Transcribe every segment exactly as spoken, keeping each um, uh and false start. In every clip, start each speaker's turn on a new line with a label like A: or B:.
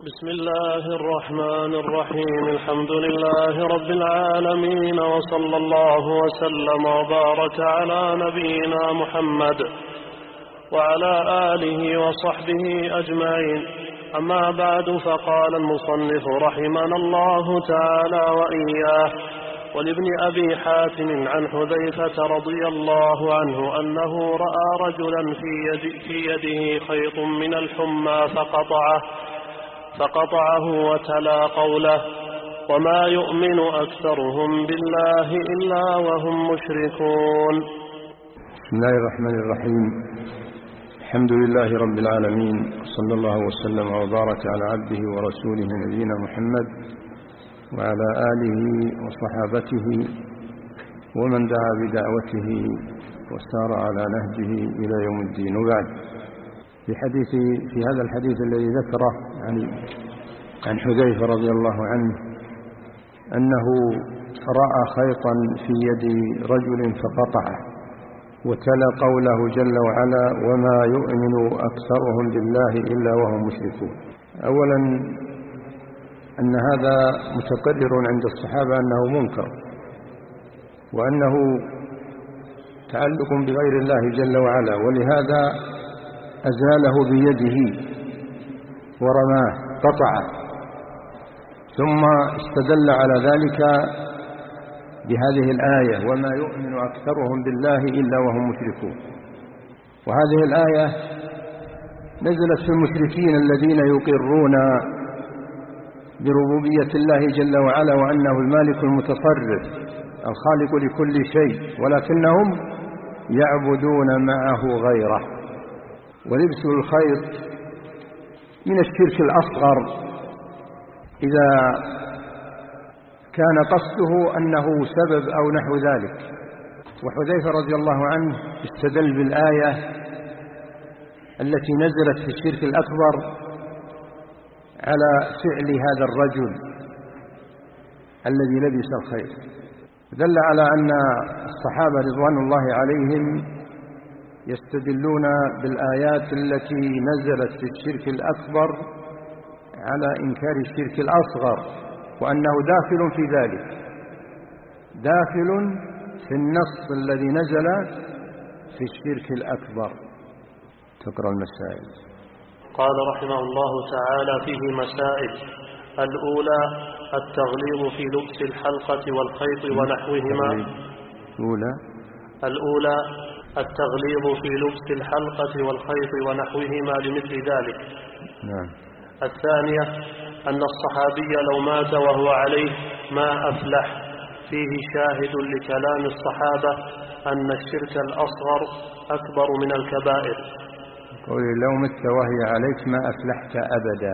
A: بسم الله الرحمن الرحيم. الحمد لله رب العالمين، وصلى الله وسلم وبارك على نبينا محمد وعلى آله وصحبه أجمعين. أما بعد، فقال المصنف رحمنا الله تعالى وإياه: ولابن أبي حاتم عن حذيفة رضي الله عنه أنه رأى رجلا في, يد في يده خيط من الحمى فقطعه فقطعه وتلا قوله: وما يؤمن أكثرهم بالله إلا وهم مشركون.
B: بسم الله الرحمن الرحيم. الحمد لله رب العالمين، صلى الله وسلم وبارك على عبده ورسوله نبينا محمد وعلى آله وصحابته ومن دعا بدعوته وسار على نهجه إلى يوم الدين. وبعد، في حديث في هذا الحديث الذي ذكره يعني عن حذيفة رضي الله عنه أنه رأى خيطا في يد رجل فقطعه، وتلا قوله جل وعلا: وما يؤمن أكثرهم بالله إلا وهم مشركون. أولا، أن هذا متقرر عند الصحابة أنه منكر، وأنه تعلق بغير الله جل وعلا، ولهذا أزاله بيده ورماه قطعه، ثم استدل على ذلك بهذه الآية: وما يؤمن أكثرهم بالله إلا وهم مشركون. وهذه الآية نزلت في المشركين الذين يقرون بربوبية الله جل وعلا وأنه المالك المتصرف الخالق لكل شيء، ولكنهم يعبدون معه غيره. ولبس الخيط من الشرك الأصغر إذا كان قصده أنه سبب أو نحو ذلك. وحذيفة رضي الله عنه استدل بالآية التي نزلت في الشرك الأكبر على فعل هذا الرجل الذي لبس الخيط، دل على أن الصحابة رضوان الله عليهم يستدلون بالآيات التي نزلت في الشرك الأكبر على إنكار الشرك الأصغر، وأنه داخل في ذلك، داخل في النص الذي نزل في الشرك الأكبر. تقرأ المسائل.
A: قال رحمه الله تعالى: فيه مسائل. الأولى: التغليظ في لبس الحلقة والخيط ونحوهما.
B: الأولى
A: الأولى التغليظ في لبس الحلقة والخيط ونحوهما لمثل ذلك.
B: نعم.
A: الثانية: أن الصحابي لو مات وهو عليه ما أفلح. فيه شاهد لكلام الصحابة أن الشرك الأصغر أكبر من الكبائر.
B: قول: لو مت وهي عليك ما أفلحت أبدا.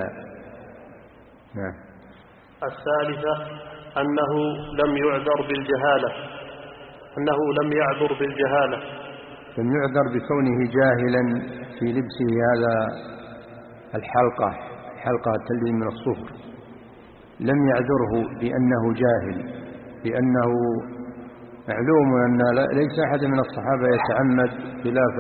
B: نعم.
A: الثالثة: أنه لم يعذر بالجهالة أنه لم يعذر بالجهالة
B: لم يعذر بكونه جاهلا في لبسه هذا الحلقة حلقة تلي من الصفر، لم يعذره بأنه جاهل، لأنه معلوم أن ليس أحد من الصحابة يتعمد خلاف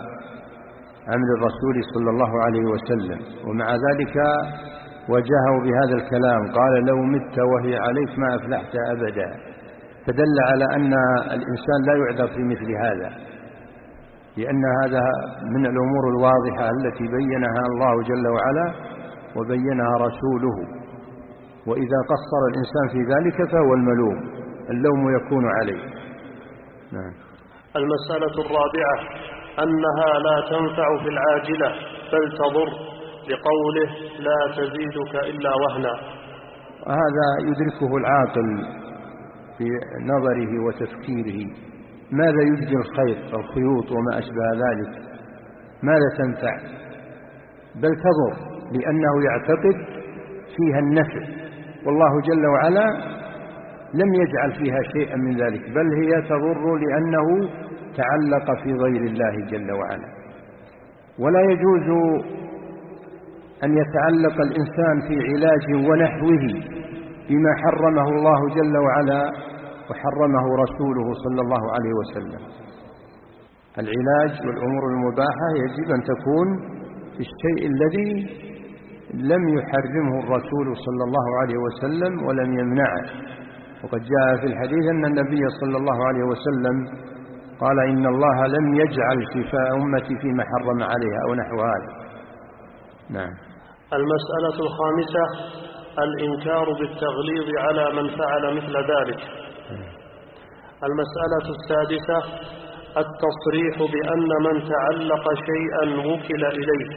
B: عمل الرسول صلى الله عليه وسلم، ومع ذلك وجهه بهذا الكلام، قال: لو مت وهي عليك ما أفلحت أبدا. فدل على أن الإنسان لا يعذر في مثل هذا، لأن هذا من الأمور الواضحة التي بينها الله جل وعلا وبينها رسوله، وإذا قصر الإنسان في ذلك فهو الملوم، اللوم يكون عليه. نعم.
A: المسألة الرابعة: أنها لا تنفع في العاجلة بل تضر، لقوله: لا تزيدك إلا وهنا.
B: وهذا يدركه العاقل في نظره وتفكيره. ماذا يجدي الخيط الخيوط وما أشبه ذلك؟ ماذا تنفع؟ بل تضر، لأنه يعتقد فيها النفع، والله جل وعلا لم يجعل فيها شيئا من ذلك، بل هي تضر لأنه تعلق في غير الله جل وعلا. ولا يجوز أن يتعلق الإنسان في علاج ونحوه بما حرمه الله جل وعلا وحرمه رسوله صلى الله عليه وسلم. العلاج والأمور المباحة يجب أن تكون في الشيء الذي لم يحرمه الرسول صلى الله عليه وسلم ولم يمنعه. وقد جاء في الحديث أن النبي صلى الله عليه وسلم قال إن الله لم يجعل شفاء أمتي فيما حرم عليها أو نحو هذا. نعم.
A: المسألة الخامسة الإنكار بالتغليظ على من فعل مثل ذلك. المسألة السادسة التصريح بأن من تعلق شيئا وكل إليه.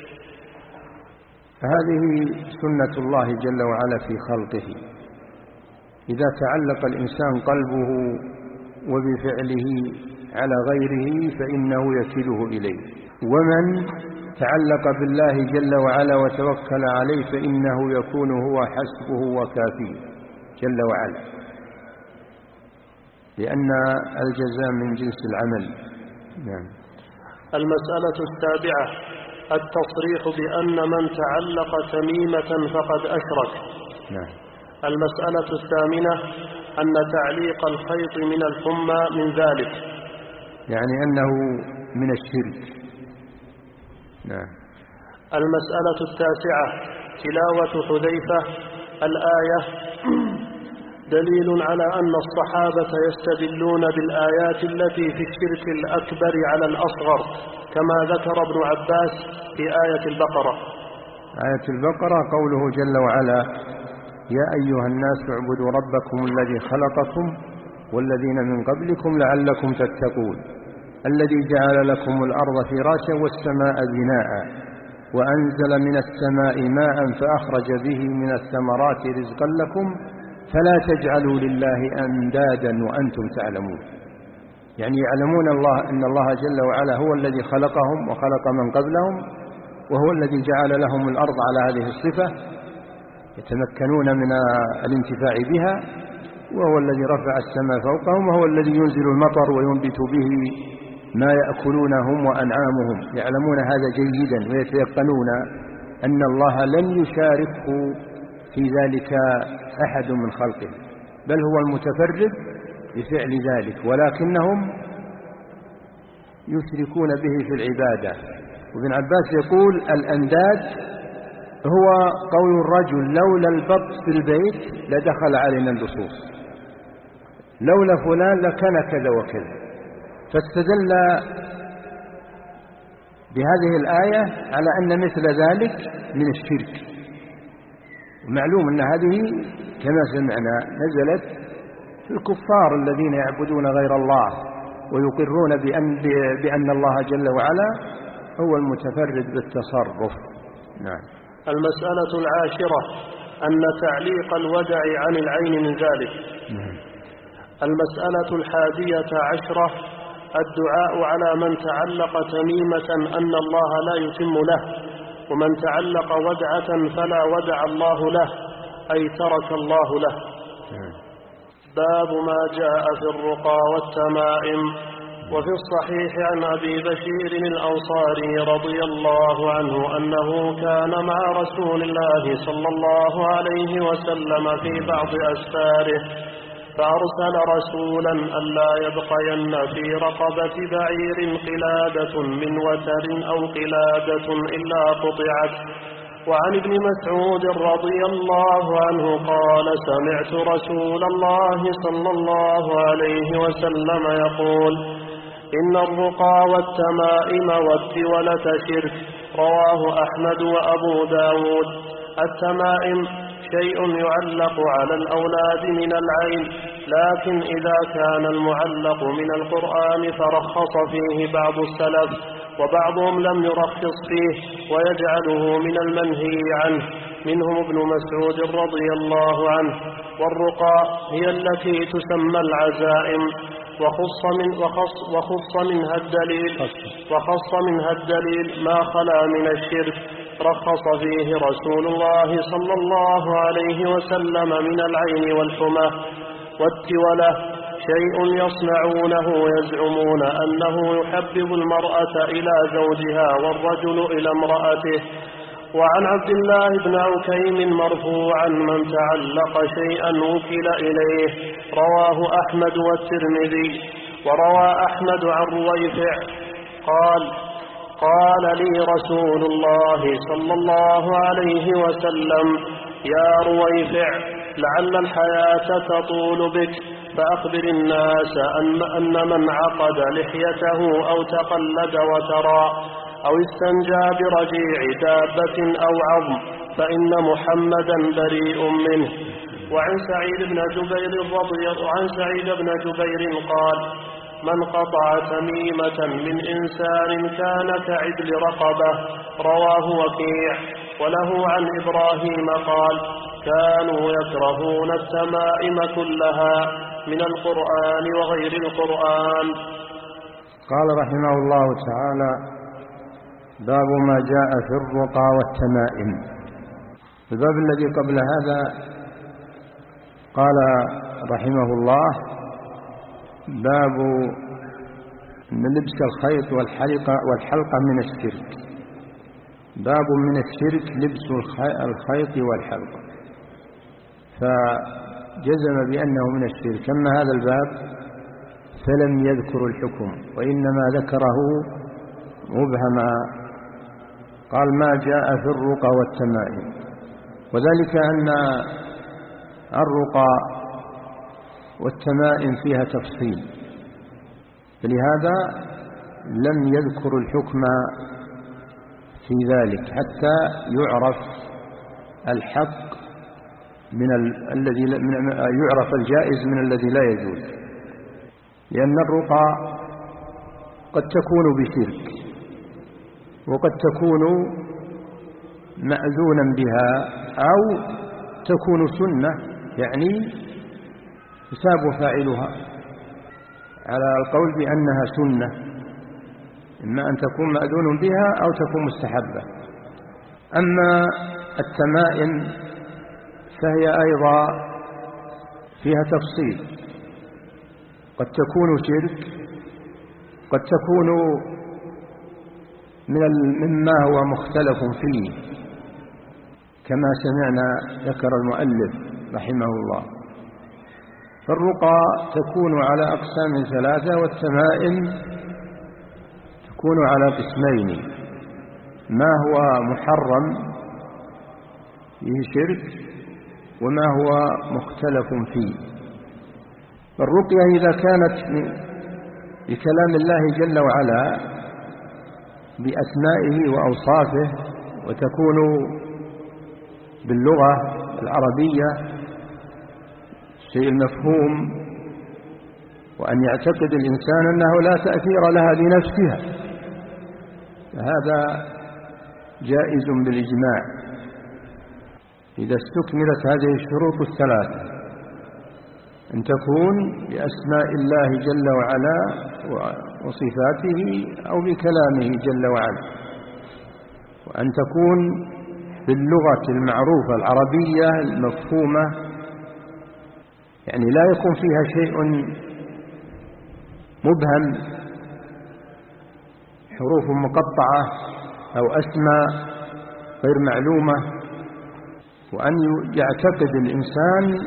B: هذه سنة الله جل وعلا في خلقه، إذا تعلق الإنسان قلبه وبفعله على غيره فإنه يكله إليه، ومن تعلق بالله جل وعلا وتوكل عليه فإنه يكون هو حسبه وكافيه جل وعلا، لأن الجزاء من جنس العمل. نعم.
A: المسألة السابعة التصريح بأن من تعلق تميمة فقد أشرك.
B: نعم.
A: المسألة الثامنة أن تعليق الخيط من الحمى من ذلك،
B: يعني أنه من الشرك. نعم.
A: المسألة التاسعة تلاوة حذيفة الآية دليل على أن الصحابة يستدلون بالآيات التي في الشرك الأكبر على الأصغر، كما ذكر ابن عباس في آية البقرة.
B: آية البقرة قوله جل وعلا يا أيها الناس اعبدوا ربكم الذي خلقكم والذين من قبلكم لعلكم تتقون الذي جعل لكم الأرض فراشا والسماء بناء وأنزل من السماء ماء فأخرج به من الثمرات رزقا لكم فلا تجعلوا لله أندادا وأنتم تعلمون. يعني يعلمون الله أن الله جل وعلا هو الذي خلقهم وخلق من قبلهم، وهو الذي جعل لهم الأرض على هذه الصفة يتمكنون من الانتفاع بها، وهو الذي رفع السماء فوقهم، وهو الذي ينزل المطر وينبت به ما يأكلونهم وأنعامهم. يعلمون هذا جيدا ويتيقنون أن الله لن يشاركه في ذلك أحد من خلقه، بل هو المتفرد بفعل ذلك، ولكنهم يشركون به في العبادة. وابن عباس يقول الأنداد هو قول الرجل لولا البط في البيت لدخل علينا اللصوص، لولا فلان لكان كذا وكذا. فاستدل بهذه الآية على أن مثل ذلك من الشرك. معلوم أن هذه كما سمعنا نزلت في الكفار الذين يعبدون غير الله ويقرون بأن, بأن الله جل وعلا هو المتفرد بالتصرف. نعم.
A: المسألة العاشرة أن تعليق الودع عن العين من ذلك.
B: نعم.
A: المسألة الحادية عشرة الدعاء على من تعلق تميمة أن الله لا يتم له، ومن تعلق ودعة فلا ودع الله له، أي ترك الله له. باب ما جاء في الرقى والتمائم. وفي الصحيح عن أبي بشير الأنصاري رضي الله عنه أنه كان مع رسول الله صلى الله عليه وسلم في بعض أسفاره، فأرسل رسولا ألا يبقين في رقبة بعير قلادة من وتر أو قلادة إلا قطعت. وعن ابن مسعود رضي الله عنه قال سمعت رسول الله صلى الله عليه وسلم يقول إن الرقى والتمائم والتولة شرك. رواه أحمد وأبو داود. التمائم شيء يعلق على الأولاد من العين، لكن إذا كان المعلق من القرآن فرخص فيه بعض السلف، وبعضهم لم يرخص فيه ويجعله من المنهي عنه، منهم ابن مسعود رضي الله عنه. والرقى هي التي تسمى العزائم، وخص, من وخص, وخص منها الدليل وخص منها الدليل ما خلا من الشرك، رخص فيه رسول الله صلى الله عليه وسلم من العين والحمى. والتولة شيء يصنعونه يزعمون أنه يحبب المرأة إلى زوجها والرجل إلى امرأته. وعن عبد الله بن عكيم مرفوعا من تعلق شيئا وكل إليه. رواه أحمد والترمذي. وروى أحمد عن رويفع قال قال لي رسول الله صلى الله عليه وسلم: يا رويفع، لعل الحياة تطول بك، فأخبر الناس أن, أن من عقد لحيته أو تقلد وترى أو استنجى برجيع دابة أو عظم فإن محمدا بريء منه. وعن سعيد بن جبير رضي وعن سعيد بن جبير قال: من قطع تميمة من إنسان كان كعدل رقبة. رواه وكيع. وله عن إبراهيم قال: كانوا يكرهون التمائم كلها من القرآن وغير القرآن.
B: قال رحمه الله تعالى: باب ما جاء في الرقى والتمائم. الباب الذي قبل هذا قال رحمه الله: باب من لبس الخيط والحلقة, والحلقة من الشرك. باب من الشرك لبس الخيط والحلقة، فجزم بأنه من الشرك. أما هذا الباب فلم يذكر الحكم، وإنما ذكره مبهما. قال: ما جاء في الرقى والتمائم، وذلك أن الرقى والتمائم فيها تفصيل، فلهذا لم يذكر الحكم في ذلك حتى يعرف الحق من الذي يعرف الجائز من الذي لا يجوز. لأن الرقى قد تكون بشرك، وقد تكون مأذونا بها، أو تكون سنة، يعني يثاب فاعلها على القول بأنها سنة، إما أن تكون مأذون بها أو تكون مستحبة. أما التمائم فهي أيضا فيها تفصيل، قد تكون شرك، قد تكون من مما هو مختلف فيه، كما سمعنا ذكر المؤلف رحمه الله. فالرقى تكون على أقسام ثلاثة، والتمائم تكون على قسمين: ما هو محرم فيه شرك، وما هو مختلف فيه. فالرقية إذا كانت بكلام الله جل وعلا بأسمائه وأوصافه، وتكون باللغة العربية الشيء المفهوم، وأن يعتقد الإنسان أنه لا تأثير لها بنفسها، فهذا جائز بالإجماع إذا استكملت هذه الشروط الثلاثة: أن تكون بأسماء الله جل وعلا وصفاته أو بكلامه جل وعلا، وأن تكون باللغة المعروفة العربية المفهومة، يعني لا يكون فيها شيء مبهم، حروف مقطعة أو أسماء غير معلومة. وأن يعتقد الإنسان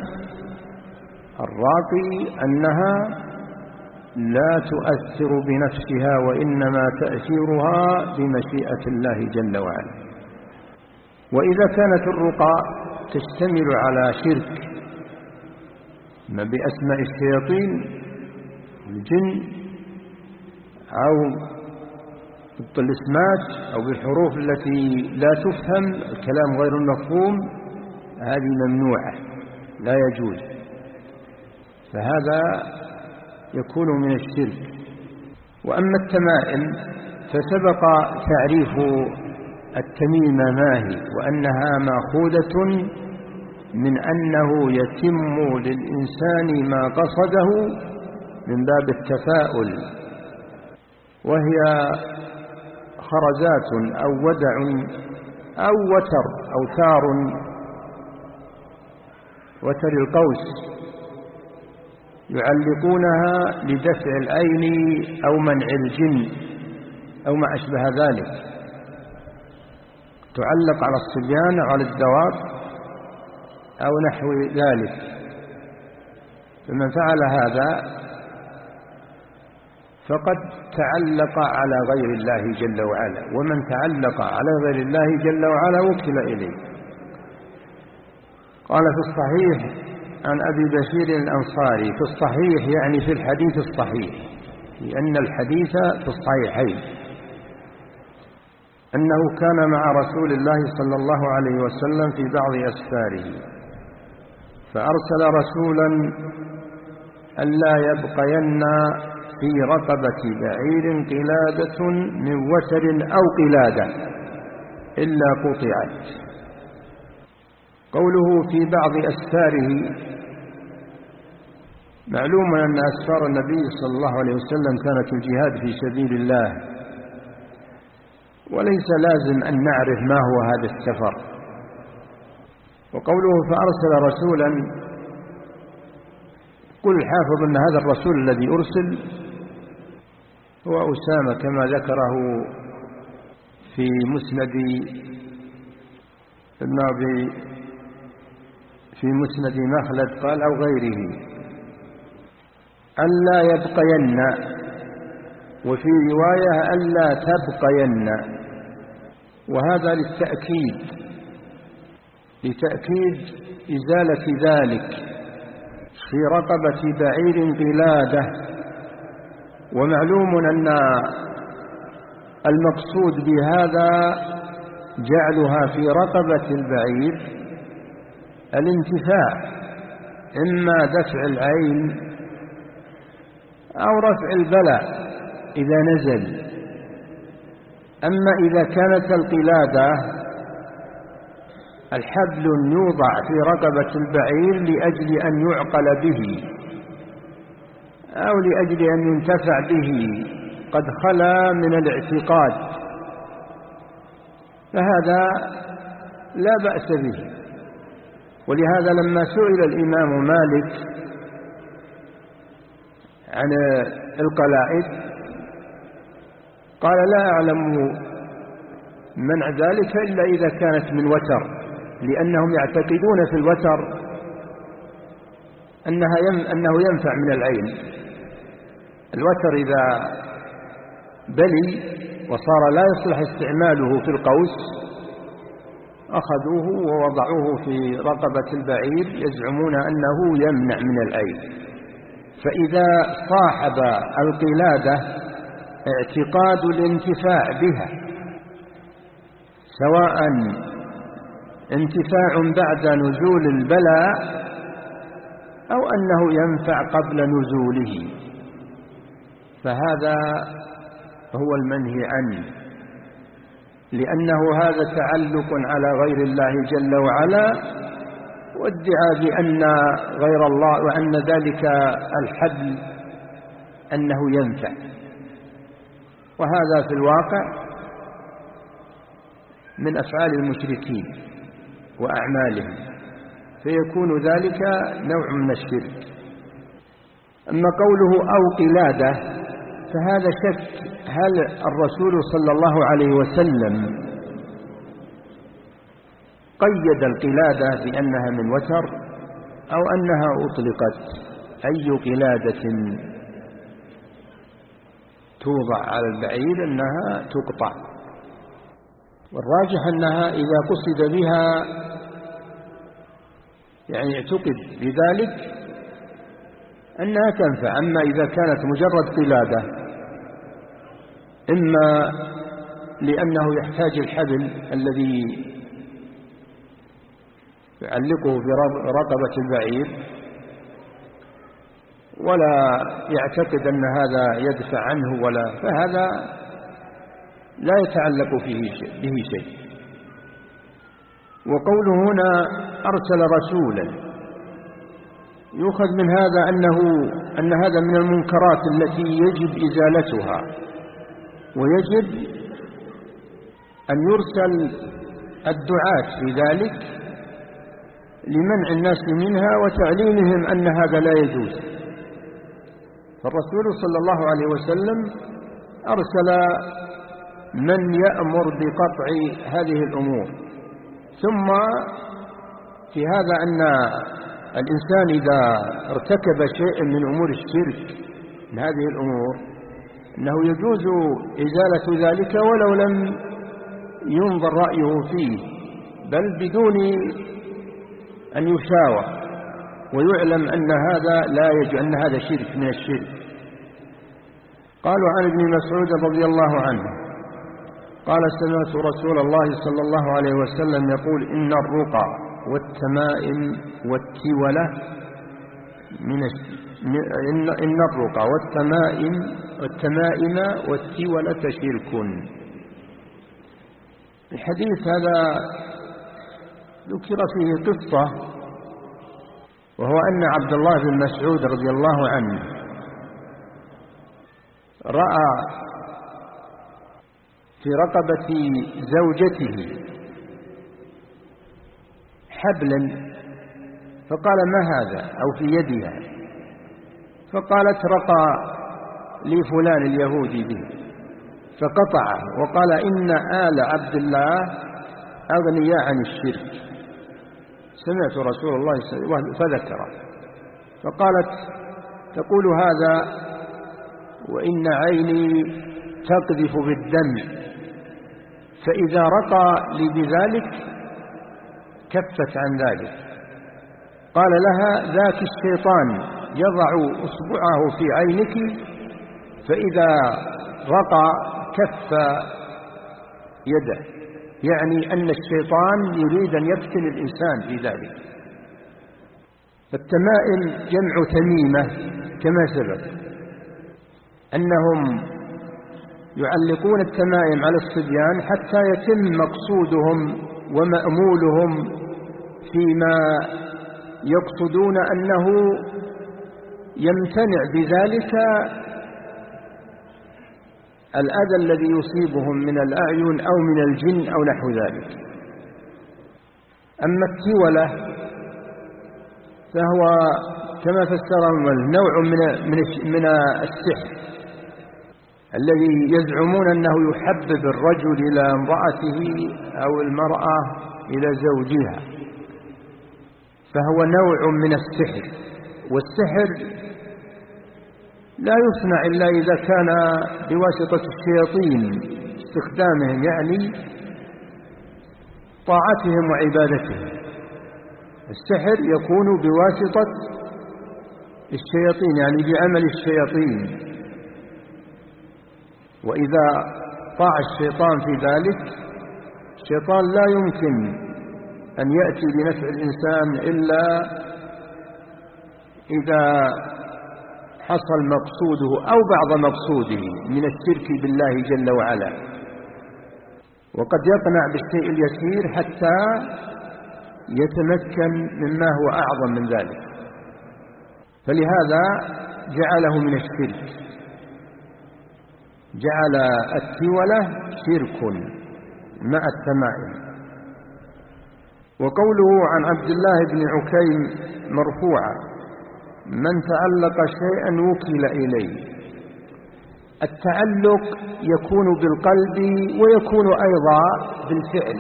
B: الراقي أنها لا تؤثر بنفسها، وإنما تأثيرها بمشيئة الله جل وعلا. وإذا كانت الرقى تشتمل على شرك، ما بأسماء الشياطين الجن، أو بالطلسمات، أو بالحروف التي لا تفهم، الكلام غير المفهوم، هذه ممنوعة لا يجوز، فهذا يكون من الشرك. وأما التمائم فسبق تعريف التميمة ما هي، وأنها مأخوذة من أنه يتم للإنسان ما قصده من باب التفاؤل، وهي خرزات أو ودع أو وتر أو ثار، وتر القوس، يعلقونها لدفع العين أو منع الجن أو ما أشبه ذلك، تعلق على الصبيان أو على الدواب أو نحو ذلك. فمن فعل هذا فقد تعلق على غير الله جل وعلا، ومن تعلق على غير الله جل وعلا وكل إليه. قال في الصحيح عن أبي بشير الأنصاري، في الصحيح يعني في الحديث الصحيح، لأن الحديث في الصحيحين، أنه كان مع رسول الله صلى الله عليه وسلم في بعض أسفاره، فأرسل رسولا ألا يبقين في رقبة بعير قلادة من وتر أو قلادة إلا قطعت. قوله في بعض أسفاره، معلوم أن أسفار النبي صلى الله عليه وسلم كانت الجهاد في سبيل الله، وليس لازم أن نعرف ما هو هذا السفر. وقوله فأرسل رسولا، قل الحافظ أن هذا الرسول الذي أرسل هو أسامة كما ذكره في مسند ابن أبي في مسند مخلد قال أو غيره ألا يبقين، وفي رواية ألا تبقين، وهذا للتأكيد لتأكيد إزالة ذلك في رقبة بعير قلادة. ومعلوم أن المقصود بهذا جعلها في رقبة البعير الانتفاع، إما دفع العين أو رفع البلاء إذا نزل. أما إذا كانت القلادة الحبل يوضع في رقبة البعير لأجل أن يعقل به أو لأجل أن ينتفع به، قد خلا من الاعتقاد، فهذا لا بأس به. ولهذا لما سئل الإمام مالك عن القلائد قال لا أعلم منع ذلك إلا إذا كانت من وتر، لأنهم يعتقدون في الوتر أنها يم أنه ينفع من العين. الوتر إذا بلي وصار لا يصلح استعماله في القوس أخذوه ووضعوه في رقبة البعير يزعمون أنه يمنع من العين. فإذا صاحب القلادة اعتقاد الانتفاع بها، سواء انتفاع بعد نزول البلاء أو أنه ينفع قبل نزوله، فهذا هو المنهي عنه، لأنه هذا تعلق على غير الله جل وعلا، وادعى بأن غير الله وأن ذلك الحبل أنه ينفع، وهذا في الواقع من أفعال المشركين وأعمالهم، فيكون ذلك نوع من الشرك. أما قوله أو قلادة فهذا شك، هل الرسول صلى الله عليه وسلم قيد القلادة بأنها من وتر أو أنها أطلقت؟ أي قلادة توضع على البعير أنها تقطع، والراجح أنها إذا قصد بها يعني اعتقد بذلك أنها تنفع. أما إذا كانت مجرد قلادة إما لأنه يحتاج الحبل الذي يعلقه في رقبة البعير ولا يعتقد أن هذا يدفع عنه، ولا فهذا لا يتعلق فيه شيء به شيء. وقوله هنا أرسل رسولا يؤخذ من هذا أنه أن هذا من المنكرات التي يجب إزالتها، ويجب أن يرسل الدعاة في ذلك لمنع الناس منها وتعليمهم أن هذا لا يجوز. فالرسول صلى الله عليه وسلم أرسل من يأمر بقطع هذه الأمور. ثم في هذا أن الإنسان إذا ارتكب شيء من أمور الشرك من هذه الأمور أنه يجوز إزالة ذلك ولو لم ينظر رأيه فيه، بل بدون أن يشاور ويعلم أن هذا لا يجوز، أن هذا شرك من الشرك. قالوا عن ابن مسعود رضي الله عنه قال سمعت رسول الله صلى الله عليه وسلم يقول إن الرقى والتمائم والتولة من إن إن الرقى والتمائم والتمائم والتولة شرك. الحديث هذا ذكر فيه قصة، وهو أن عبد الله بن مسعود رضي الله عنه رأى في رقبة زوجته حبلا، فقال ما هذا؟ أو في يدها، فقالت رقى لي فلان اليهودي به، فقطعه وقال إن آل عبد الله أغنياء عن الشرك. سمعت رسول الله صلى الله عليه وسلم فذكره، فقالت تقول هذا وإن عيني تقذف بالدم، فإذا رقى لي بذلك كفت عن ذلك. قال لها ذاك الشيطان يضع أصبعه في عينك، فإذا رقى كف يده، يعني أن الشيطان يريد أن يفتن الإنسان في ذلك. فالتمائم جمع تميمة كما سبق، أنهم يعلقون التمائم على الصبيان حتى يتم مقصودهم ومأمولهم فيما يقصدون أنه يمتنع بذلك الأذى الذي يصيبهم من الأعين أو من الجن أو نحو ذلك. أما التولة فهو كما فسره نوع من من السحر الذي يزعمون أنه يحبب الرجل إلى امرأته أو المرأة إلى زوجها، فهو نوع من السحر. والسحر لا يصنع إلا إذا كان بواسطة الشياطين استخدامهم، يعني طاعتهم وعبادتهم. السحر يكون بواسطة الشياطين، يعني بعمل الشياطين، وإذا طاع الشيطان في ذلك، الشيطان لا يمكن أن يأتي بنفع الإنسان إلا إذا حصل مقصوده أو بعض مقصوده من الشرك بالله جل وعلا، وقد يقنع بالشيء اليسير حتى يتمكن مما هو أعظم من ذلك، فلهذا جعله من الشرك، جعل التولة شرك مع التمائم. وقوله عن عبد الله بن عكيم مرفوعا من تعلق شيئا وكل إليه. التعلق يكون بالقلب ويكون أيضا بالفعل.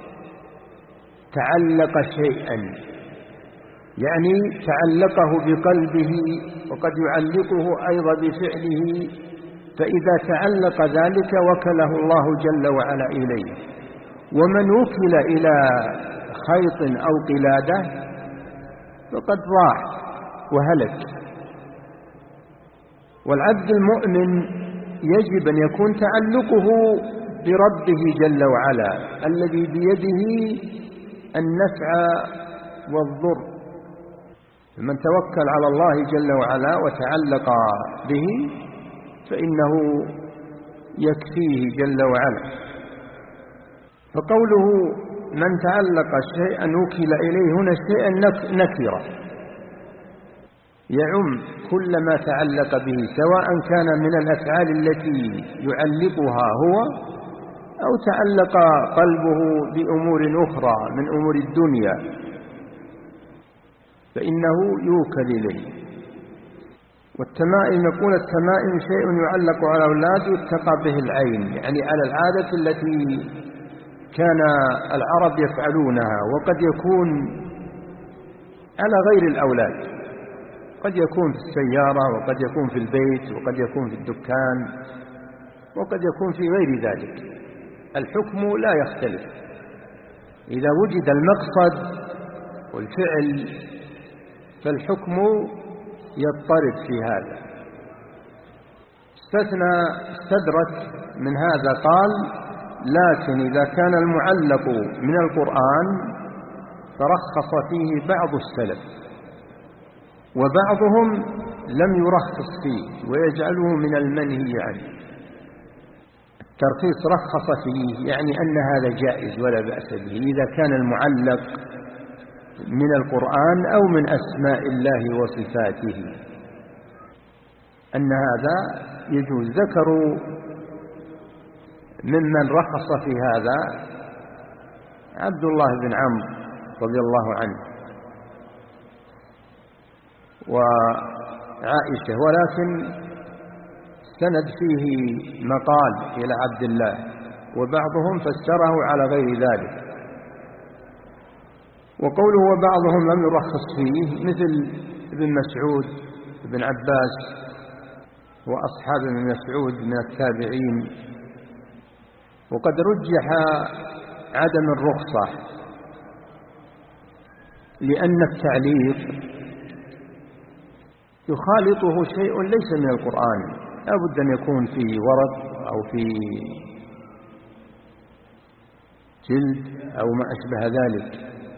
B: تعلق شيئا يعني تعلقه بقلبه، وقد يعلقه أيضا بفعله، فإذا تعلق ذلك وكله الله جل وعلا إليه. ومن وكل إلى خيط أو قلادة فقد ضاع وهلك. والعبد المؤمن يجب أن يكون تعلقه بربه جل وعلا الذي بيده النفع والضر. من توكل على الله جل وعلا وتعلق به فإنه يكفيه جل وعلا. فقوله من تعلق شيئا وكل إليه هنا شيئا نكرة يعم كل ما تعلق به، سواء كان من الأفعال التي يعلقها هو أو تعلق قلبه بأمور أخرى من أمور الدنيا فإنه يوكل إليه. والتمائم يقول التمائم شيء يعلق على أولاد يتقى به العين، يعني على العادة التي كان العرب يفعلونها، وقد يكون على غير الأولاد. قد يكون في السيارة، وقد يكون في البيت، وقد يكون في الدكان، وقد يكون في غير ذلك. الحكم لا يختلف إذا وجد المقصد والفعل، فالحكم يضطرد في هذا. استثنى استدرك من هذا قال: لكن إذا كان المعلق من القرآن فرخص فيه بعض السلف، وبعضهم لم يرخص فيه ويجعله من المنهي عنه. الترخيص رخص فيه يعني أن هذا جائز ولا بأس به إذا كان المعلق من القرآن أو من أسماء الله وصفاته، أن هذا يجوز. ذكروا ممن رخص في هذا عبد الله بن عمرو رضي الله عنه وعائشة، ولكن سند فيه مقال إلى عبد الله، وبعضهم فسره على غير ذلك. وقوله وبعضهم لم يرخص فيه مثل ابن مسعود ابن عباس وأصحاب ابن مسعود من التابعين. وقد رجح عدم الرخصة لأن التعليق يخالطه شيء ليس من القرآن، لا بد أن يكون في ورق أو في جلد أو ما أشبه ذلك.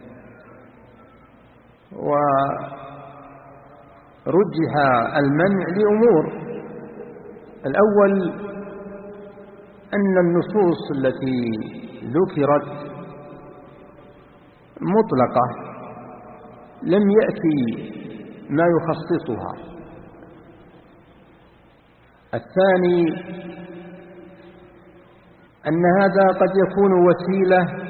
B: ورجح المنع لأمور: الأول أن النصوص التي ذكرت مطلقة لم يأتي ما يخصصها. الثاني أن هذا قد يكون وسيلة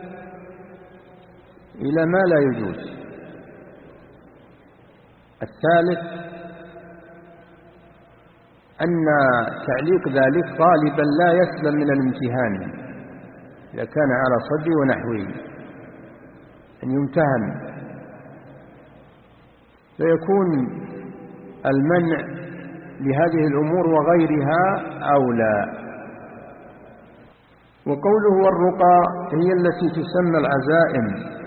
B: إلى ما لا يجوز. الثالث أن تعليق ذلك غالبا لا يسلم من الامتهان إذا كان على صدر ونحوه، أن يمتهن، فيكون المنع لهذه الأمور وغيرها أولى. وقوله والرقى هي التي تسمى العزائم.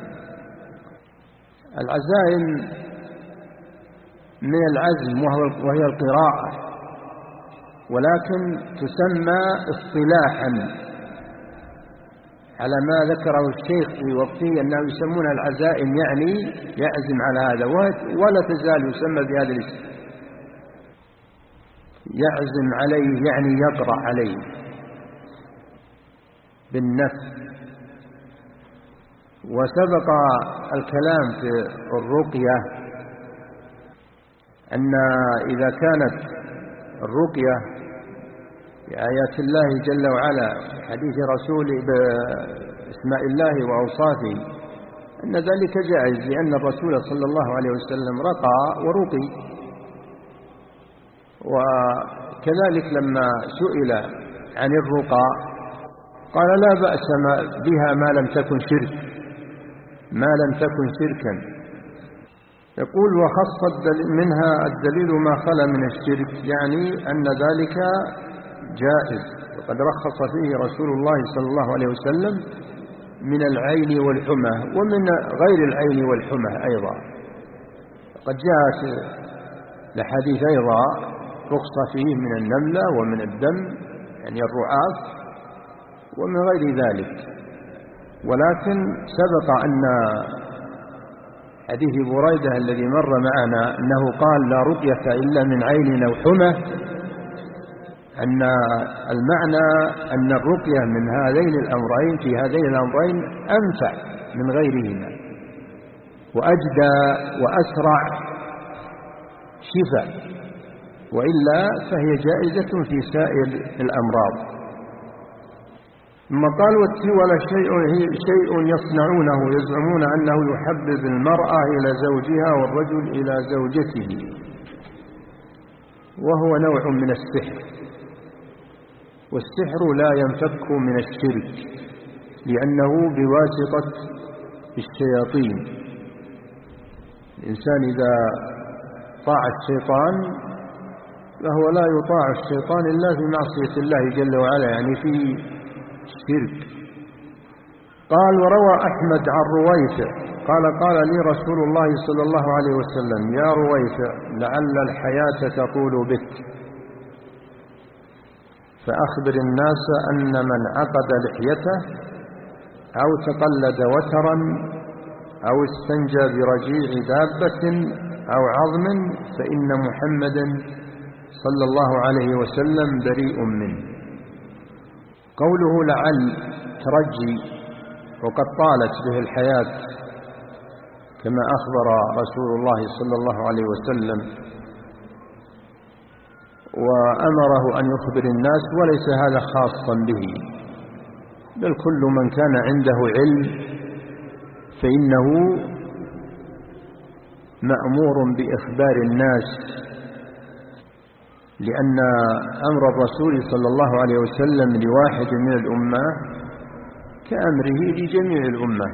B: العزائم من العزم وهي القراءة، ولكن تسمى اصطلاحا على ما ذكره الشيخ في وقته أنه يسمونها العزائم، يعني يعزم على هذا، ولا تزال يسمى بهذا الاسم. يعزم عليه يعني يقرأ عليه بالنفس. وسبق الكلام في الرقية أن إذا كانت الرقية بآيات الله جل وعلا، حديث رسوله باسماء الله وأوصافه، أن ذلك جائز، لأن الرسول صلى الله عليه وسلم رقى ورقي. وكذلك لما سئل عن الرقى قال لا بأس بها ما لم تكن شرك، ما لم تكن شركا. يقول وخص منها الدليل ما خلا من الشرك، يعني أن ذلك جائز، وقد رخص فيه رسول الله صلى الله عليه وسلم من العين والحمى ومن غير العين والحمى أيضا. قد جاءت الحديث أيضا رخصة فيه من النملة ومن الدم يعني الرعاف ومن غير ذلك. ولكن سبق أن حديث بريدة الذي مر معنا أنه قال لا رقية إلا من عين أو حمى، أن المعنى أن الرقية من هذين الأمرين في هذين الأمرين أنفع من غيرهما وأجدى وأسرع شفاء، وإلا فهي جائزة في سائر الأمراض. ثم قال والتولى شيء, شيء يصنعونه يزعمون أنه يحبب المرأة إلى زوجها والرجل إلى زوجته، وهو نوع من السحر. والسحر لا ينفك من الشرك لأنه بواسطة الشياطين. الإنسان إذا طاع الشيطان فهو لا يطاع الشيطان إلا في معصية الله جل وعلا، يعني في الشرك. قال: وروى أحمد عن رويفع قال: قال لي رسول الله صلى الله عليه وسلم: يا رويفع، لعل الحياة تطول بك، فأخبر الناس أن من عقد لحيته أو تقلد وترا أو استنجى برجيع دابة أو عظم فإن محمدا صلى الله عليه وسلم بريء منه. قوله لعل ترجي، وقد طالت به الحياة كما أخبر رسول الله صلى الله عليه وسلم وأمره أن يخبر الناس، وليس هذا خاصا به، بل كل من كان عنده علم فإنه مأمور بإخبار الناس، لأن أمر الرسول صلى الله عليه وسلم لواحد من الأمة كأمره لجميع الأمة.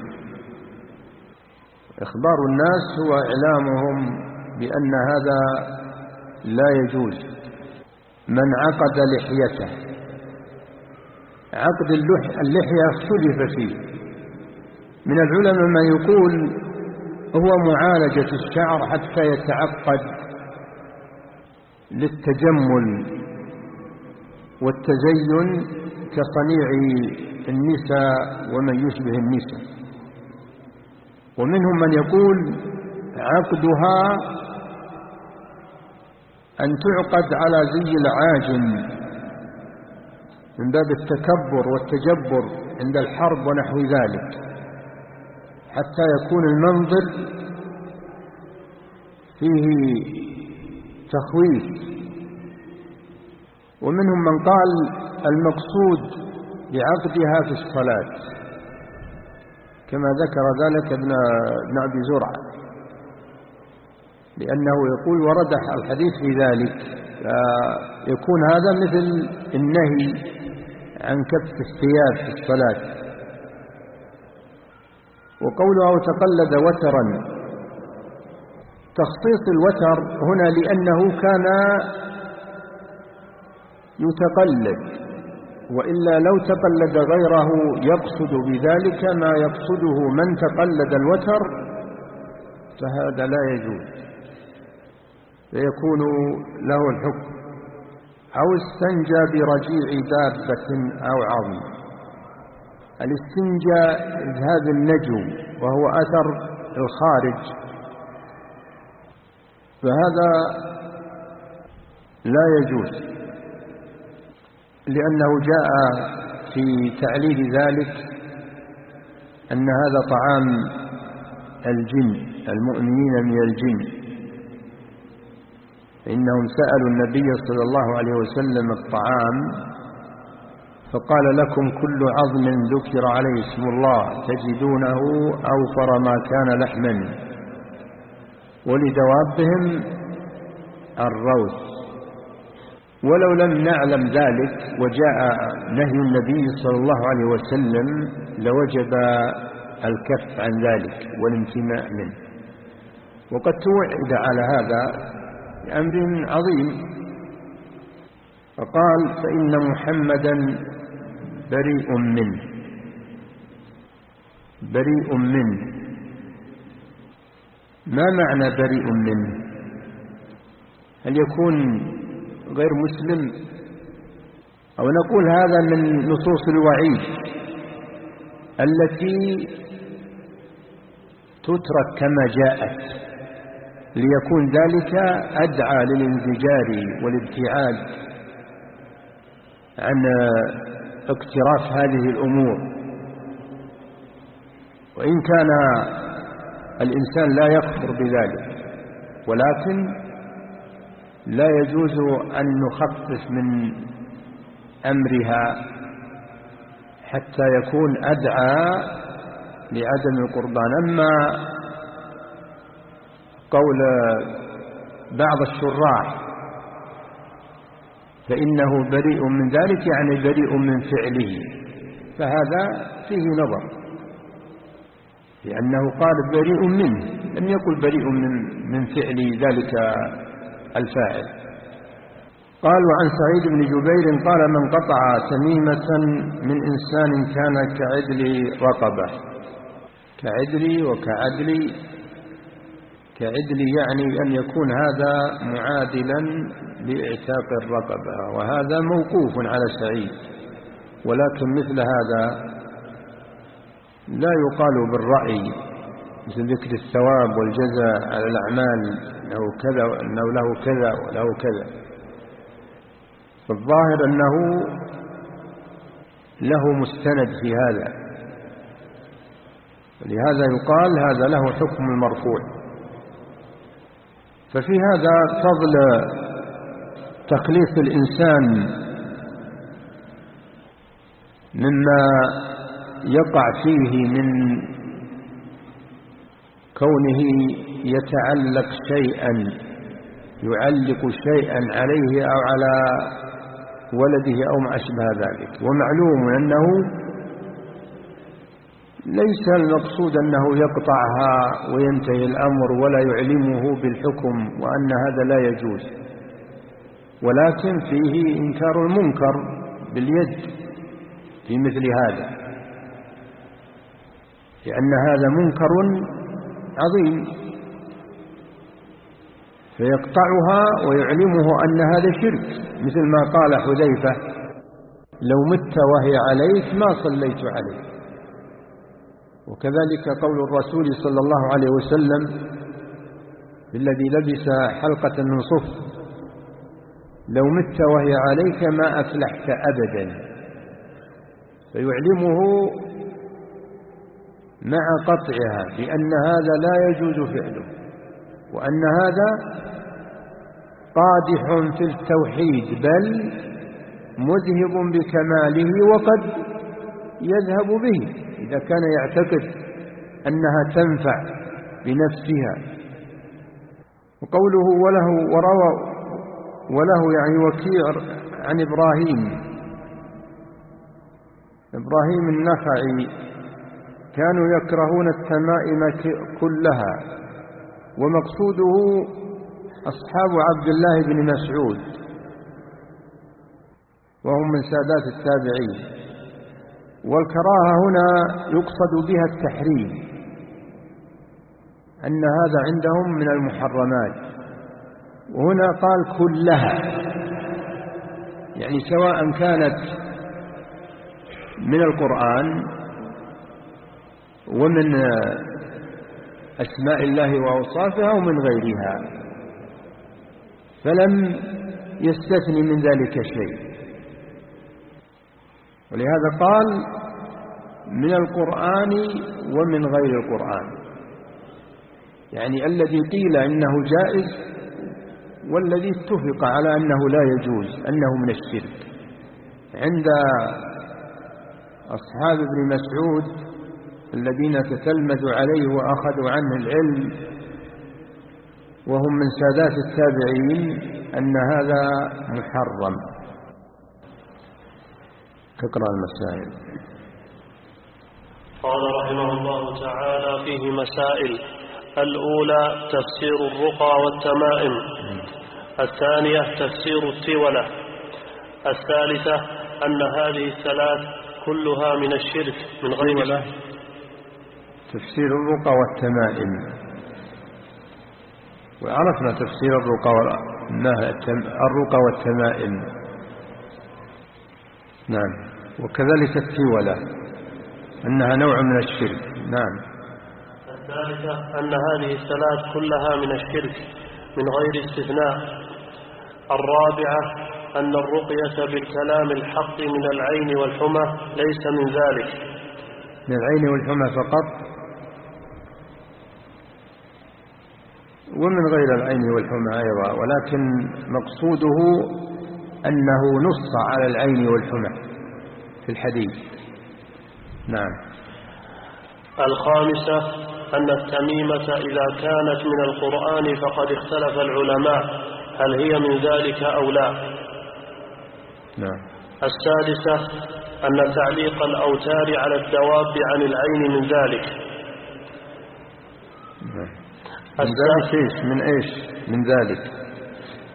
B: إخبار الناس هو إعلامهم بأن هذا لا يجوز. من عقد لحيته، عقد اللحية اختلف فيه، من العلماء من يقول هو معالجة الشعر حتى يتعقد للتجمل والتزين كصنيع النساء ومن يشبه النساء، ومنهم من يقول عقدها أن تعقد على زي العاجم من باب التكبر والتجبر عند الحرب ونحو ذلك، حتى يكون المنظر فيه تخويف. ومنهم من قال المقصود بعقدها في الصلاة، كما ذكر ذلك ابن أبي زرعة، لأنه يقول ورد الحديث في ذلك، فيكون هذا مثل النهي عن كف الثياب في الصلاة. وقوله تقلد وترا، تخصيص الوتر هنا لأنه كان يتقلد، وإلا لو تقلد غيره يقصد بذلك ما يقصده من تقلد الوتر فهذا لا يجوز، فيكون له الحكم. أو استنجى برجيع دابة أو عظم. الاستنجاء هذا النجو وهو أثر الخارج، فهذا لا يجوز، لأنه جاء في تعليل ذلك أن هذا طعام الجن، المؤمنين من الجن، فإنهم سألوا النبي صلى الله عليه وسلم الطعام فقال لكم كل عظم ذكر عليه اسم الله تجدونه أوفر ما كان لحما، ولدوابهم الروث. ولو لم نعلم ذلك وجاء نهي النبي صلى الله عليه وسلم لوجب الكف عن ذلك والامتناع منه، وقد توعد على هذا بأمر عظيم. فقال فإن محمدا بريء منه، بريء منه. ما معنى بريء منه؟ هل يكون غير مسلم، أو نقول هذا من نصوص الوعيد التي تترك كما جاءت ليكون ذلك أدعى للانزجار والابتعاد عن اقتراف هذه الأمور. وإن كان الإنسان لا يكفر بذلك، ولكن لا يجوز أن نخفف من أمرها حتى يكون أدعى لعدم القربان. أما قول بعض الشراح فإنه بريء من ذلك، يعني بريء من فعله، فهذا فيه نظر، لأنه قال بريء منه، لم يقل بريء من من فعل ذلك الفاعل. قال: وعن سعيد بن جبير قال: من قطع تميمة من إنسان كان كعدل رقبة. كعدل وكعدل، كعدل يعني أن يكون هذا معادلا لإعتاق الرقبة، وهذا موقوف على سعيد، ولكن مثل هذا لا يقال بالرأي، مثل ذكر الثواب والجزاء على الأعمال أنه كذا وأنه له كذا وله كذا. فالظاهر أنه له مستند في هذا، لهذا يقال هذا له حكم المرفوع. ففي هذا فضل تكليف الإنسان مما يقع فيه من كونه يتعلق شيئا، يعلق شيئا عليه أو على ولده أو ما أشبه ذلك. ومعلوم أنه ليس المقصود أنه يقطعها وينتهي الأمر ولا يعلمه بالحكم وأن هذا لا يجوز، ولكن فيه إنكار المنكر باليد في مثل هذا، لأن هذا منكر عظيم، فيقطعها ويعلمه أن هذا شرك، مثل ما قال حذيفة: لو مت وهي عليك ما صليت عليك. وكذلك قول الرسول صلى الله عليه وسلم الذي لبس حلقة من صف: لو مت وهي عليك ما أفلحت أبدا. فيعلمه مع قطعها بأن هذا لا يجوز فعله، وأن هذا قادح في التوحيد بل مذهب بكماله وقد يذهب به إذا كان يعتقد أنها تنفع بنفسها. وقوله وله وروى وله يعني وكيع عن إبراهيم إبراهيم النخعي كانوا يكرهون التمائم كلها، ومقصوده أصحاب عبد الله بن مسعود وهم من سادات التابعين. والكراهة هنا يقصد بها التحريم، أن هذا عندهم من المحرمات. وهنا قال كلها، يعني سواء كانت من القرآن ومن أسماء الله وأوصافها ومن غيرها، فلم يستثني من ذلك شيء. ولهذا قال من القرآن ومن غير القرآن، يعني الذي قيل إنه جائز والذي اتفق على أنه لا يجوز، أنه من الشرك. عند أصحاب ابن مسعود الذين تتلمذوا عليه وأخذوا عنه العلم وهم من سادات التابعين أن هذا محرم. تقرأ المسائل.
A: قال رحمه الله تعالى: فيه مسائل. الأولى تفسير الرقى والتمائم. الثانية تفسير التولة. الثالثة أن هذه الثلاث كلها من الشرك من غير
B: تفسير الرقى والتمائم. وعرفنا تفسير الرقى الرقى والتمائم، نعم. وكذلك التولة أنها نوع من الشرك، نعم.
A: الثالثة أن هذه الثلاث كلها من الشرك من غير استثناء. الرابعة أن الرقية بالكلام الحق من العين والحمى ليس من ذلك.
B: من العين والحمى فقط، ومن غير العين والحمى أيضا، ولكن مقصوده أنه نص على العين والحمى في الحديث، نعم.
A: الخامسة أن التميمة إذا كانت من القرآن فقد اختلف العلماء هل هي من ذلك أو لا،
B: نعم.
A: السادسة أن تعليق الأوتار على الدواب عن العين من ذلك،
B: نعم. من ذلك إيش؟ من إيش من ذلك؟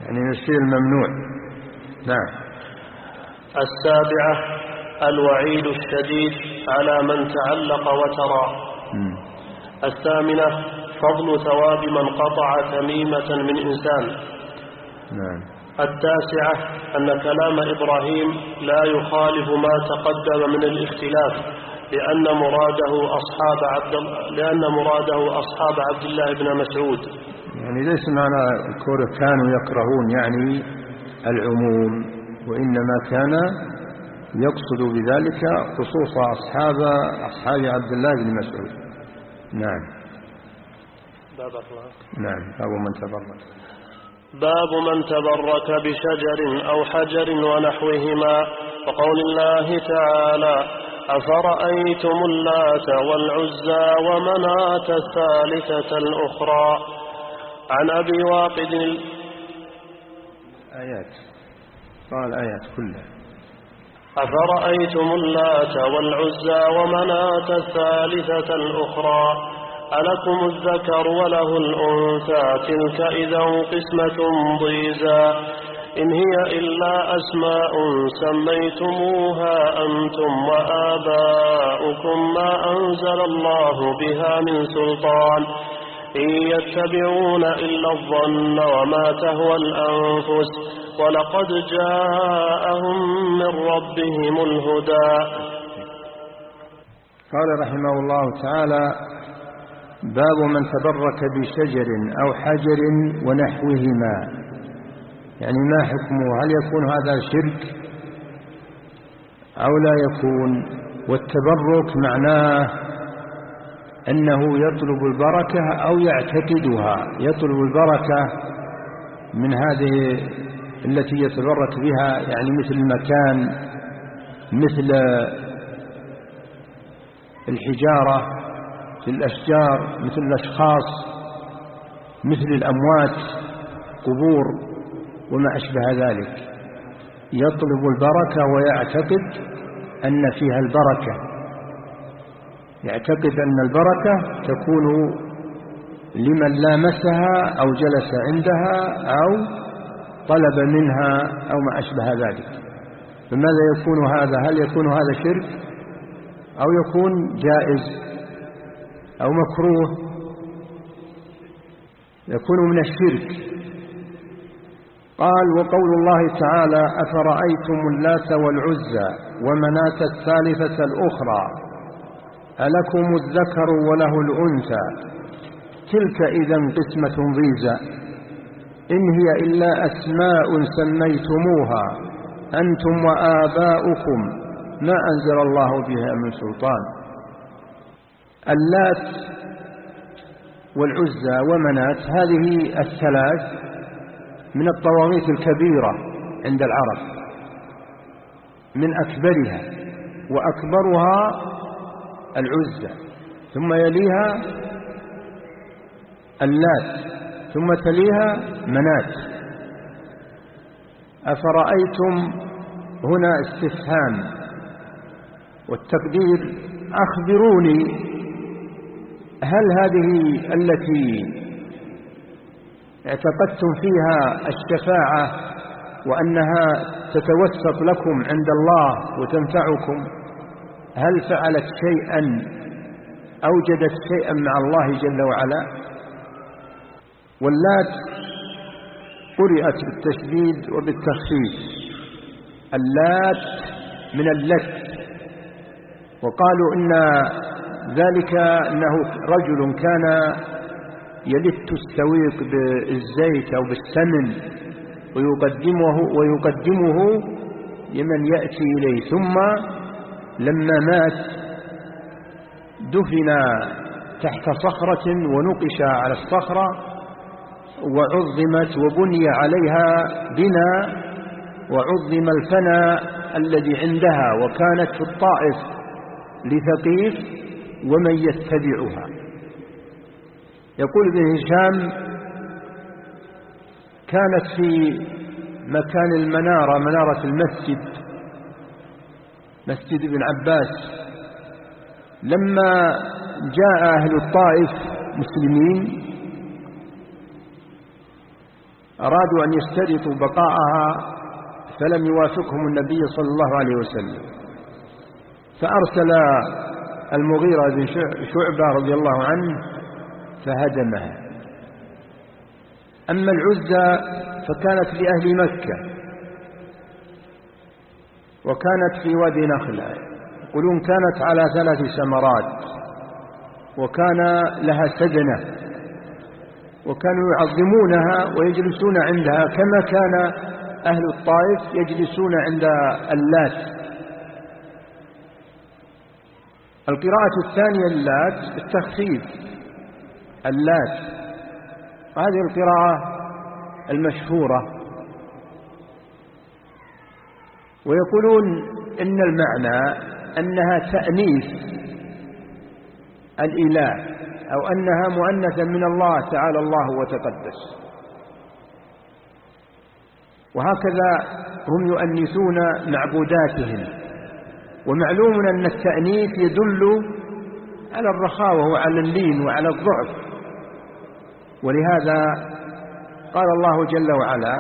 B: يعني الشيء الممنوع. نعم.
A: السابعة الوعيد الشديد على من تعلق وترى. م. الثامنة فضل ثواب من قطع تميمة من إنسان.
B: نعم.
A: التاسعة أن كلام إبراهيم لا يخالف ما تقدم من الاختلاف لأن مراده أصحاب عبد لأن مراده أصحاب عبد الله بن مسعود.
B: يعني ليس معنى الكورة كانوا يكرهون يعني العموم، وإنما كان يقصد بذلك خصوص أصحاب أصحاب عبد الله بن مسعود. نعم.
A: باب الله.
B: نعم. باب من تبرك.
A: باب من تبرك بشجر أو حجر ونحوهما، وقول الله تعالى: أفرأيتم اللات والعزى ومناة الثالثة الأخرى. عن أبي واقد
B: آيات قال آيات كلها.
A: أفرأيتم اللات والعزى ومناة الثالثة الأخرى ألكم الذكر وله الأنثى تلك إذا قسمة ضيزى إن هي إلا أسماء سميتموها أنتم وآباؤكم ما أنزل الله بها من سلطان إن يتبعون إلا الظن وما تهوى الأنفس ولقد جاءهم من ربهم الهدى.
B: قال رحمه الله تعالى: باب من تبرك بشجر أو حجر ونحوهما، يعني ما حكمه؟ هل يكون هذا شرك أو لا يكون؟ والتبرك معناه أنه يطلب البركة أو يعتقدها، يطلب البركة من هذه التي يتبرك بها، يعني مثل المكان، مثل الحجارة، مثل الأشجار، مثل الأشخاص، مثل الأموات، قبور وما أشبه ذلك. يطلب البركة ويعتقد أن فيها البركة، يعتقد أن البركة تكون لمن لامسها أو جلس عندها أو طلب منها أو ما أشبه ذلك. فماذا يكون هذا؟ هل يكون هذا شرك أو يكون جائز أو مكروه؟ يكون من الشرك. قال: وقول الله تعالى: أفرأيتم اللات والعزى ومناة الثالثة الأخرى ألكم الذكر وله الأنثى تلك إذا قسمة ضيزى إن هي إلا أسماء سميتموها أنتم وآباؤكم ما أنزل الله بها من سلطان. اللات والعزى ومنات هذه الثلاث من الطواغيت الكبيرة عند العرب، من أكبرها، وأكبرها العزى، ثم يليها اللات، ثم تليها منات. أفرأيتم هنا استفهام، والتقدير: أخبروني، هل هذه التي اعتقدتم فيها الشفاعة وأنها تتوسط لكم عند الله وتنفعكم، هل فعلت شيئا أوجدت شيئا مع الله جل وعلا؟ واللات قرئت بالتشديد وبالتخفيف، اللات من اللت، وقالوا إن ذلك أنه رجل كان يلت السويق بالزيت أو بالسمن ويقدمه, ويقدمه لمن يأتي إليه، ثم لما مات دفن تحت صخرة ونقش على الصخرة وعظمت وبني عليها بناء وعظم الفناء الذي عندها، وكانت في الطائف لثقيف ومن يتبعها. يقول ابن هشام: كانت في مكان المنارة، منارة المسجد، مسجد ابن عباس، لما جاء أهل الطائف مسلمين أرادوا أن يشترطوا بقاءها فلم يوافقهم النبي صلى الله عليه وسلم، فأرسل المغيرة بن شعبة رضي الله عنه فهدمها. أما العزى فكانت لأهل مكة، وكانت في وادي نخلة، يقولون كانت على ثلاث سمرات، وكان لها سدنة، وكانوا يعظمونها ويجلسون عندها كما كان أهل الطائف يجلسون عند اللات. القراءة الثانية اللات بالتخفيف، اللات، هذه القراءة المشهورة. ويقولون إن المعنى أنها تأنيث الإله، أو أنها مؤنثة من الله تعالى الله وتقدس، وهكذا هم يؤنثون معبوداتهم. ومعلوم أن التأنيث يدل على الرخاوة وعلى اللين وعلى الضعف، ولهذا قال الله جل وعلا: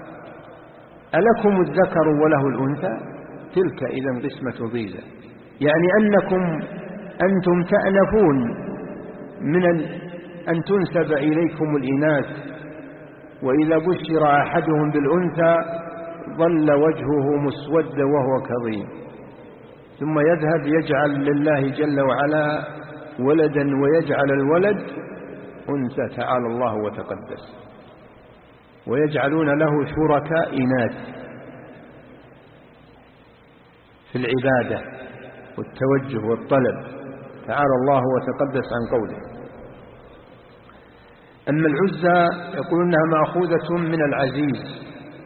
B: ألكم الذكر وله الأنثى تلك إذا قسمة ضيزى، يعني أنكم أنتم تأنفون من أن تنسب إليكم الإناث، وإذا بشر أحدهم بالأنثى ظل وجهه مسودا وهو كظيم، ثم يذهب يجعل لله جل وعلا ولدا ويجعل الولد أنثى تعالى الله وتقدس، ويجعلون له شركاء إناث في العبادة والتوجه والطلب، تعالى الله وتقدس عن قوله. أما العزى يقول إنها مأخوذة من العزيز،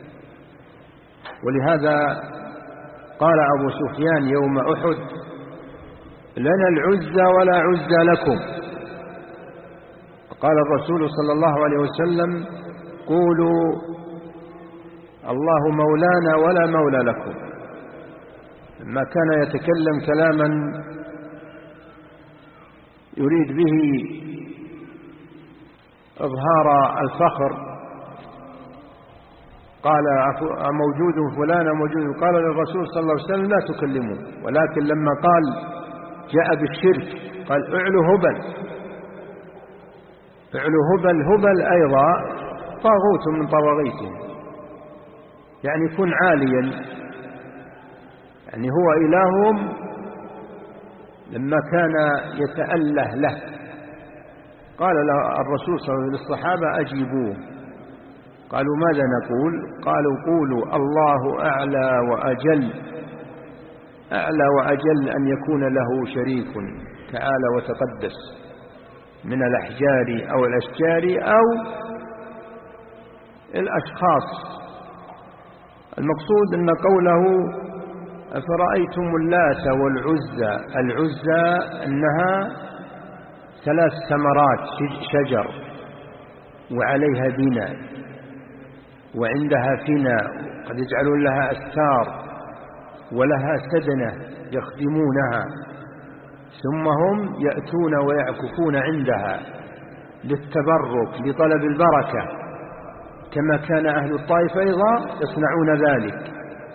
B: ولهذا قال أبو سفيان يوم أحد: لنا العزى ولا عزى لكم. قال الرسول صلى الله عليه وسلم: قولوا الله مولانا ولا مولى لكم. لما كان يتكلم كلاما يريد به إظهار الفخر قال: موجود فلان موجود، قال للرسول صلى الله عليه وسلم: لا تكلموا. ولكن لما قال جاء بالشرك قال: اعلو هبل. اعلو هبل، هبل أيضا طاغوت من طواغيتهم، يعني يكون عاليا، يعني هو إلههم. لما كان يتأله له قال الرسول صلى الله عليه وسلم للصحابة: أجيبوه. قالوا: ماذا نقول؟ قالوا: قولوا الله أعلى وأجل، أعلى وأجل أن يكون له شريك تعالى وتقدس من الأحجار أو الأشجار أو الأشخاص. المقصود أن قوله: أفرأيتم اللات والعزى، العزى أنها ثلاث ثمرات شجر وعليها بناء وعندها فناء، قد يجعلون لها أستار ولها سدنة يخدمونها، ثم هم يأتون ويعكفون عندها للتبرك لطلب البركة، كما كان أهل الطائف أيضا يصنعون ذلك،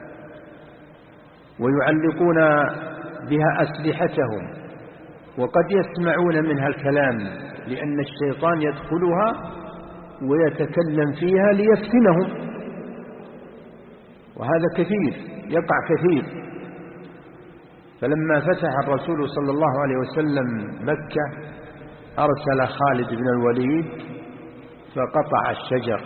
B: ويعلقون بها أسلحتهم، وقد يسمعون منها الكلام لأن الشيطان يدخلها ويتكلم فيها ليفتنهم، وهذا كثير يقع كثير. فلما فتح الرسول صلى الله عليه وسلم مكة أرسل خالد بن الوليد فقطع الشجر،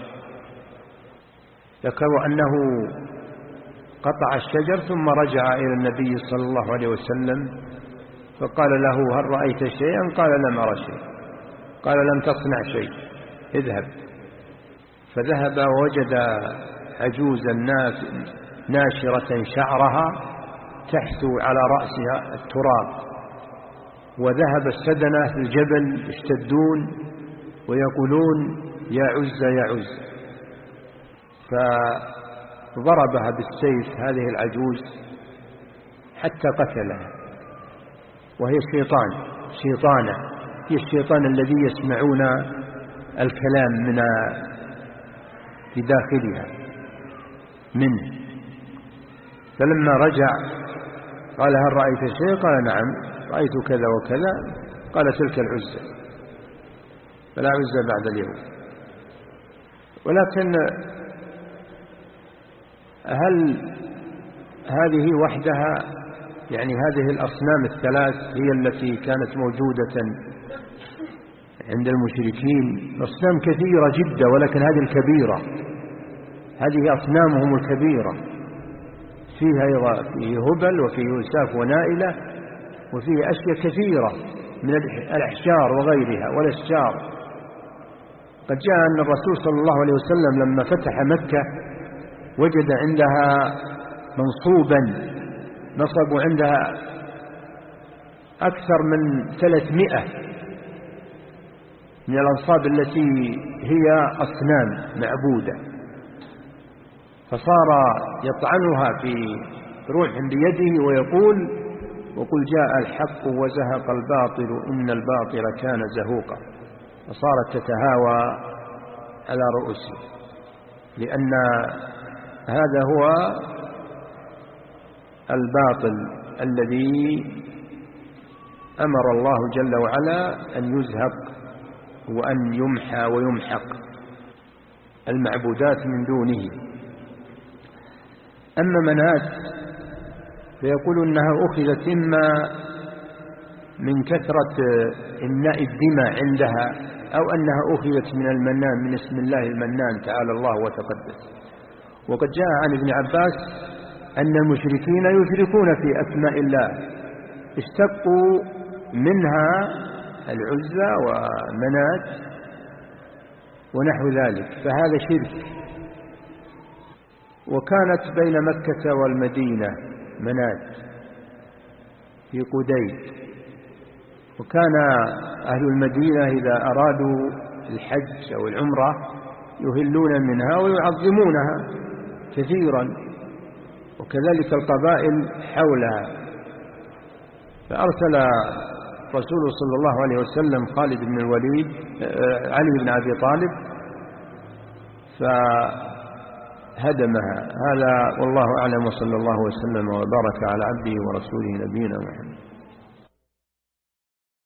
B: ذكروا أنه قطع الشجر ثم رجع إلى النبي صلى الله عليه وسلم فقال له: هل رأيت شيئا؟ قال: لم أرى شيء. قال: لم تصنع شيء، اذهب. فذهب ووجد عجوزا ناشرة شعرها تحثو على رأسها التراب، وذهب السدنة في الجبل يشتدون ويقولون: يا عزة يا عزة. فضربها بالسيف هذه العجوز حتى قتلها، وهي شيطان شيطانة هي الشيطان الذي يسمعون الكلام من في داخلها منه. فلما رجع قال هل رأيت شيء؟ قال نعم رأيت كذا وكذا. قال تلك العزة، فلا عزة بعد اليوم. ولكن هل هذه وحدها، يعني هذه الأصنام الثلاث هي التي كانت موجودة عند المشركين؟ أصنام كثيرة جدا، ولكن هذه الكبيرة، هذه أصنامهم الكبيرة، فيها أيضا فيه هبل وفيه يوساف ونائلة وفيه أشياء كثيرة من الأحجار وغيرها والأشجار. قد جاء أن الرسول صلى الله عليه وسلم لما فتح مكة وجد عندها منصوبا، نصبوا عندها أكثر من ثلاثمائة من الأنصاب التي هي أصنام معبودة، فصار يطعنها في روح بيده ويقول وقل جاء الحق وزهق الباطل إن الباطل كان زهوقا، فصارت تتهاوى على رؤوسه، لأن هذا هو الباطل الذي أمر الله جل وعلا أن يزهق وأن يمحى ويمحق المعبودات من دونه. أما منات فيقول إنها أخذت إما من كثرة إملاء الدماء عندها، أو أنها أخذت من المنان، من اسم الله المنان تعالى الله وتقدس. وقد جاء عن ابن عباس أن المشركين يشركون في أسماء الله، اشتقوا منها العزى ومنات ونحو ذلك، فهذا شرك. وكانت بين مكة والمدينة منات في قديد، وكان أهل المدينة إذا أرادوا الحج أو العمرة يهلون منها ويعظمونها كثيرا، وكذلك القبائل حولها. فأرسل رسول صلى الله عليه وسلم خالد بن الوليد علي بن أبي طالب فهدمها. هذا والله أعلم، وصلى الله وسلم وبارك على عبده ورسوله نبينا محمد.